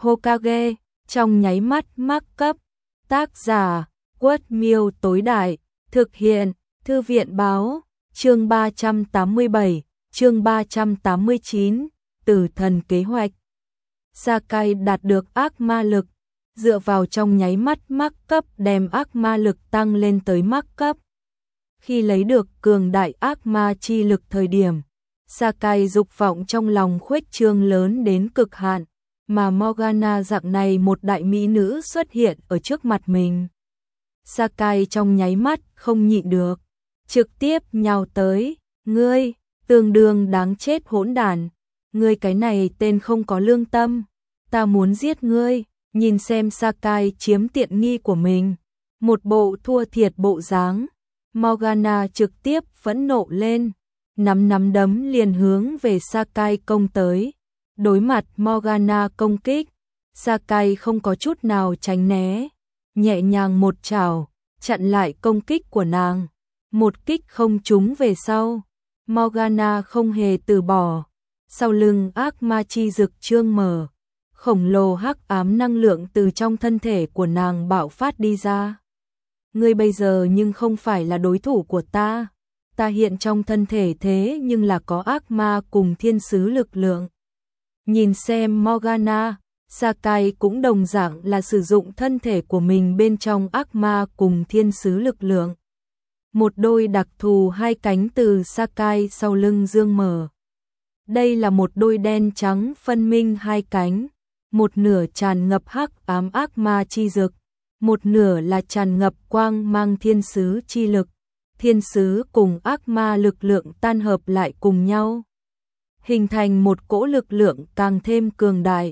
Hokage, trong nháy mắt mắc cấp. Tác giả, Quất Miêu tối đại, thực hiện, Thư viện báo, chương 387, chương 389, Tử thần kế hoạch. Sakai đạt được ác ma lực, dựa vào trong nháy mắt mắc cấp đem ác ma lực tăng lên tới mắc cấp. Khi lấy được cường đại ác ma chi lực thời điểm, Sakai dục vọng trong lòng khuếch trương lớn đến cực hạn, mà Morgana dạng này một đại mỹ nữ xuất hiện ở trước mặt mình. Sakai trong nháy mắt không nhịn được, trực tiếp nhào tới, ngươi, tương đương đáng chết hỗn đản, ngươi cái này tên không có lương tâm, ta muốn giết ngươi. Nhìn xem Sakai chiếm tiện nghi của mình, một bộ thua thiệt bộ dáng, Morgana trực tiếp phẫn nộ lên, nắm đấm liền hướng về Sakai công tới. Đối mặt Morgana công kích, Sakai không có chút nào tránh né, nhẹ nhàng một chảo, chặn lại công kích của nàng. Một kích không trúng về sau, Morgana không hề từ bỏ, sau lưng ác ma chi rực trương mở, khổng lồ hắc ám năng lượng từ trong thân thể của nàng bạo phát đi ra. Ngươi bây giờ nhưng không phải là đối thủ của ta, ta hiện trong thân thể thế nhưng là có ác ma cùng thiên sứ lực lượng. Nhìn xem Morgana, Sakai cũng đồng dạng là sử dụng thân thể của mình bên trong ác ma cùng thiên sứ lực lượng. Một đôi đặc thù hai cánh từ Sakai sau lưng dương mở. Đây là một đôi đen trắng phân minh hai cánh, một nửa tràn ngập hắc ám ác ma chi dực, một nửa là tràn ngập quang mang thiên sứ chi lực. Thiên sứ cùng ác ma lực lượng tan hợp lại cùng nhau, hình thành một cỗ lực lượng càng thêm cường đại.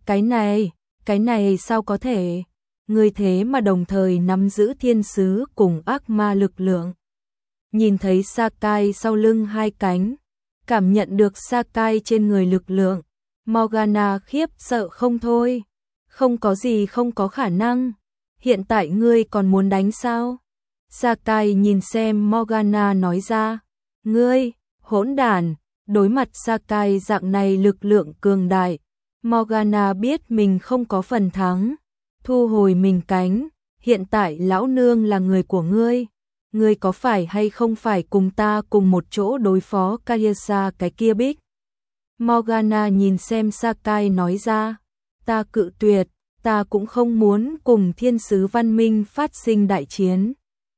Cái này sao có thể? Ngươi thế mà đồng thời nắm giữ thiên sứ cùng ác ma lực lượng. Nhìn thấy Sakai sau lưng hai cánh, cảm nhận được Sakai trên người lực lượng, Morgana khiếp sợ không thôi. Không có gì không có khả năng. Hiện tại ngươi còn muốn đánh sao? Sakai nhìn xem Morgana nói ra. Ngươi, hỗn đản. Đối mặt Sakai dạng này lực lượng cường đại, Morgana biết mình không có phần thắng. Thu hồi mình cánh. Hiện tại lão nương là người của ngươi. Ngươi có phải hay không phải cùng ta cùng một chỗ đối phó Kayasa cái kia bích? Morgana nhìn xem Sakai nói ra. Ta cự tuyệt, ta cũng không muốn cùng thiên sứ văn minh phát sinh đại chiến.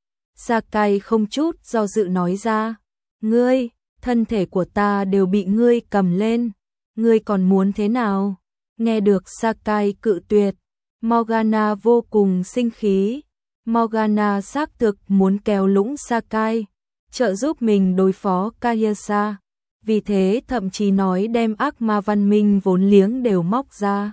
Sakai không chút do dự nói ra. Ngươi, thân thể của ta đều bị ngươi cầm lên. Ngươi còn muốn thế nào? Nghe được Sakai cự tuyệt, Morgana vô cùng sinh khí. Morgana xác thực muốn kéo lũng Sakai, trợ giúp mình đối phó Kayasa. Vì thế thậm chí nói đem ác ma văn minh vốn liếng đều móc ra.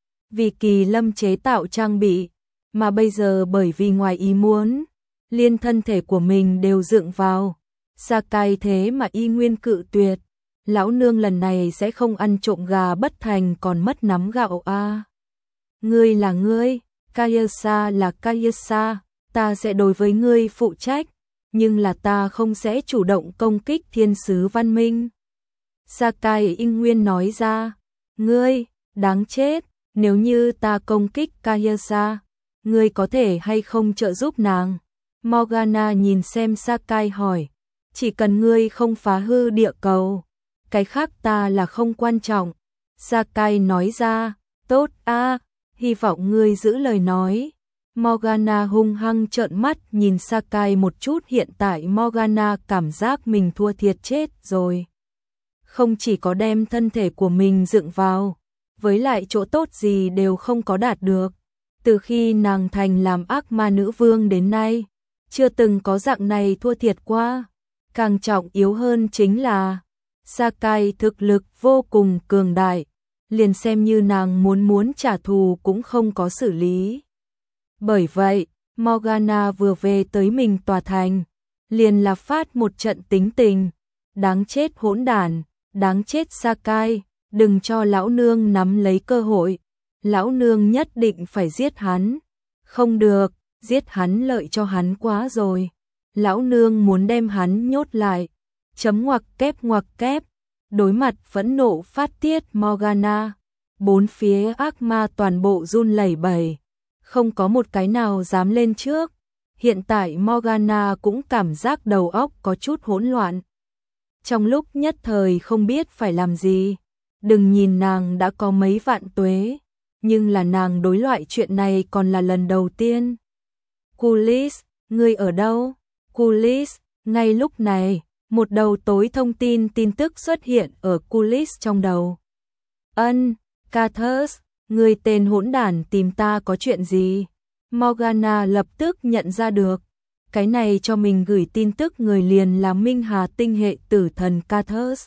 Vì Kỳ Lâm chế tạo trang bị, mà bây giờ bởi vì ngoài ý muốn, liên thân thể của mình đều dựng vào. Sakai thế mà y nguyên cự tuyệt. Lão nương lần này sẽ không ăn trộm gà bất thành còn mất nắm gạo a. Ngươi là ngươi, Kayasa là Kayasa, ta sẽ đối với ngươi phụ trách, nhưng là ta không sẽ chủ động công kích thiên sứ văn minh. Sakai y nguyên nói ra. Ngươi, đáng chết, nếu như ta công kích Kayasa, ngươi có thể hay không trợ giúp nàng? Morgana nhìn xem Sakai hỏi. Chỉ cần ngươi không phá hư địa cầu, cái khác ta là không quan trọng. Sakai nói ra. Tốt a, hy vọng ngươi giữ lời nói. Morgana hung hăng trợn mắt nhìn Sakai một chút. Hiện tại Morgana cảm giác mình thua thiệt chết rồi. Không chỉ có đem thân thể của mình dựng vào, với lại chỗ tốt gì đều không có đạt được. Từ khi nàng thành làm ác ma nữ vương đến nay, chưa từng có dạng này thua thiệt qua. Càng trọng yếu hơn chính là Sakai thực lực vô cùng cường đại, liền xem như nàng muốn trả thù cũng không có xử lý. Bởi vậy, Morgana vừa về tới mình tòa thành, liền là phát một trận tính tình. Đáng chết hỗn đản, đáng chết Sakai, đừng cho lão nương nắm lấy cơ hội. Lão nương nhất định phải giết hắn. Không được, giết hắn lợi cho hắn quá rồi. Lão nương muốn đem hắn nhốt lại. Chấm ngoặc kép ngoặc kép. Đối mặt phẫn nộ phát tiết Morgana, bốn phía ác ma toàn bộ run lẩy bẩy, không có một cái nào dám lên trước. Hiện tại Morgana cũng cảm giác đầu óc có chút hỗn loạn. Trong lúc nhất thời không biết phải làm gì. Đừng nhìn nàng đã có mấy vạn tuế, nhưng là nàng đối loại chuyện này còn là lần đầu tiên. Culis, ngươi ở đâu? Culis, ngay lúc này, một đầu tối thông tin tức xuất hiện ở Culis trong đầu. Cathus, ngươi tên hỗn đản tìm ta có chuyện gì? Morgana lập tức nhận ra được. Cái này cho mình gửi tin tức người liền là Minh Hà tinh hệ tử thần Cathus.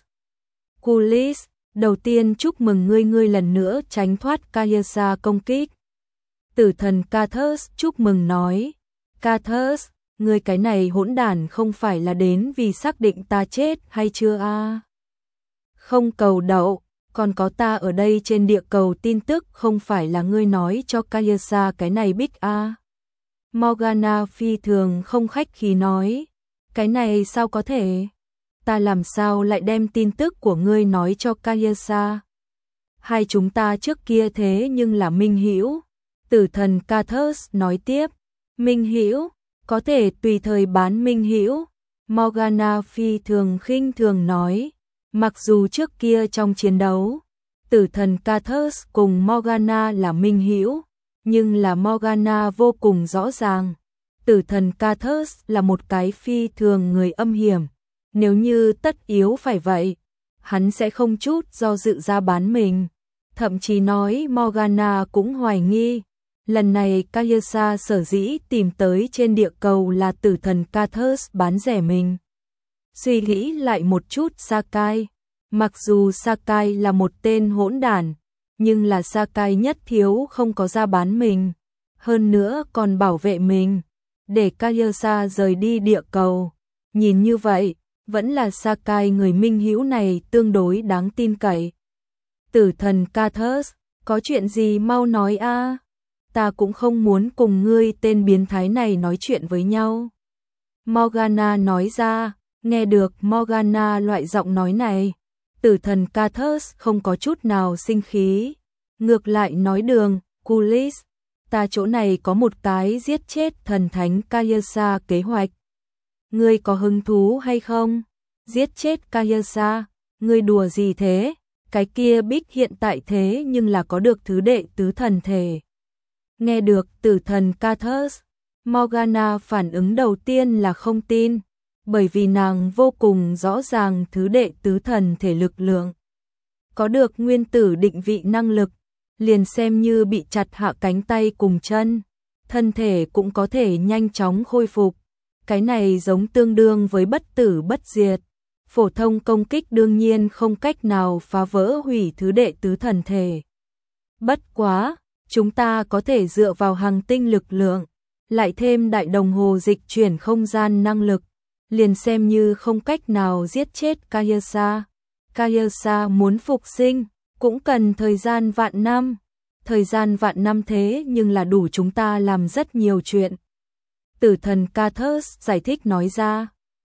Culis, đầu tiên chúc mừng ngươi lần nữa tránh thoát Kayasa công kích. Tử thần Cathus chúc mừng nói. Cathus, ngươi cái này hỗn đản không phải là đến vì xác định ta chết hay chưa a? Không cầu đậu, còn có ta ở đây trên địa cầu tin tức không phải là ngươi nói cho Kayasa cái này bích a? Morgana phi thường không khách khí nói. Cái này sao có thể? Ta làm sao lại đem tin tức của ngươi nói cho Kayasa? Hai chúng ta trước kia thế nhưng là minh hữu. Tử thần Cathus nói tiếp. Minh hữu, có thể tùy thời bán minh hữu. Morgana phi thường khinh thường nói. Mặc dù trước kia trong chiến đấu, tử thần Cathus cùng Morgana là minh hữu, nhưng là Morgana vô cùng rõ ràng. Tử thần Cathus là một cái phi thường người âm hiểm. Nếu như tất yếu phải vậy, hắn sẽ không chút do dự ra bán mình. Thậm chí nói Morgana cũng hoài nghi. Lần này Kayasa sở dĩ tìm tới trên địa cầu là tử thần Cathus bán rẻ mình. Suy nghĩ lại một chút Sakai. Mặc dù Sakai là một tên hỗn đản, nhưng là Sakai nhất thiếu không có ra bán mình. Hơn nữa còn bảo vệ mình, để Kayasa rời đi địa cầu. Nhìn như vậy, vẫn là Sakai người minh hữu này tương đối đáng tin cậy. Tử thần Cathus, có chuyện gì mau nói a? Ta cũng không muốn cùng ngươi tên biến thái này nói chuyện với nhau. Morgana nói ra, nghe được Morgana loại giọng nói này, tử thần Cathus không có chút nào sinh khí. Ngược lại nói đường, Culis, ta chỗ này có một cái giết chết thần thánh Kayasa kế hoạch. Ngươi có hứng thú hay không? Giết chết Kayasa, ngươi đùa gì thế? Cái kia bích hiện tại thế nhưng là có được thứ đệ tứ thần thể. Nghe được tử thần Cathus, Morgana phản ứng đầu tiên là không tin, bởi vì nàng vô cùng rõ ràng thứ đệ tứ thần thể lực lượng. Có được nguyên tử định vị năng lực, liền xem như bị chặt hạ cánh tay cùng chân, thân thể cũng có thể nhanh chóng khôi phục. Cái này giống tương đương với bất tử bất diệt. Phổ thông công kích đương nhiên không cách nào phá vỡ hủy thứ đệ tứ thần thể. Bất quá, chúng ta có thể dựa vào hành tinh lực lượng, lại thêm đại đồng hồ dịch chuyển không gian năng lực, liền xem như không cách nào giết chết Kayasa. Kayasa muốn phục sinh, cũng cần thời gian vạn năm. Thời gian vạn năm thế nhưng là đủ chúng ta làm rất nhiều chuyện. Tử thần Cathus giải thích nói ra.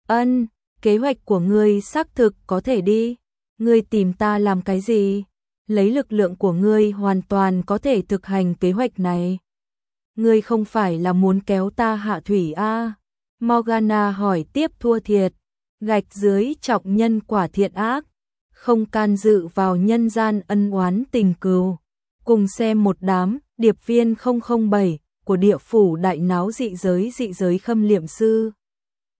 Kế hoạch của ngươi xác thực có thể đi. Ngươi tìm ta làm cái gì? Lấy lực lượng của ngươi hoàn toàn có thể thực hành kế hoạch này. Ngươi không phải là muốn kéo ta hạ thủy a? Morgana hỏi tiếp thua thiệt. Gạch dưới trọng nhân quả thiện ác, không can dự vào nhân gian ân oán tình cừu. Cùng xem một đám điệp viên 007 của địa phủ đại náo dị giới khâm liệm sư.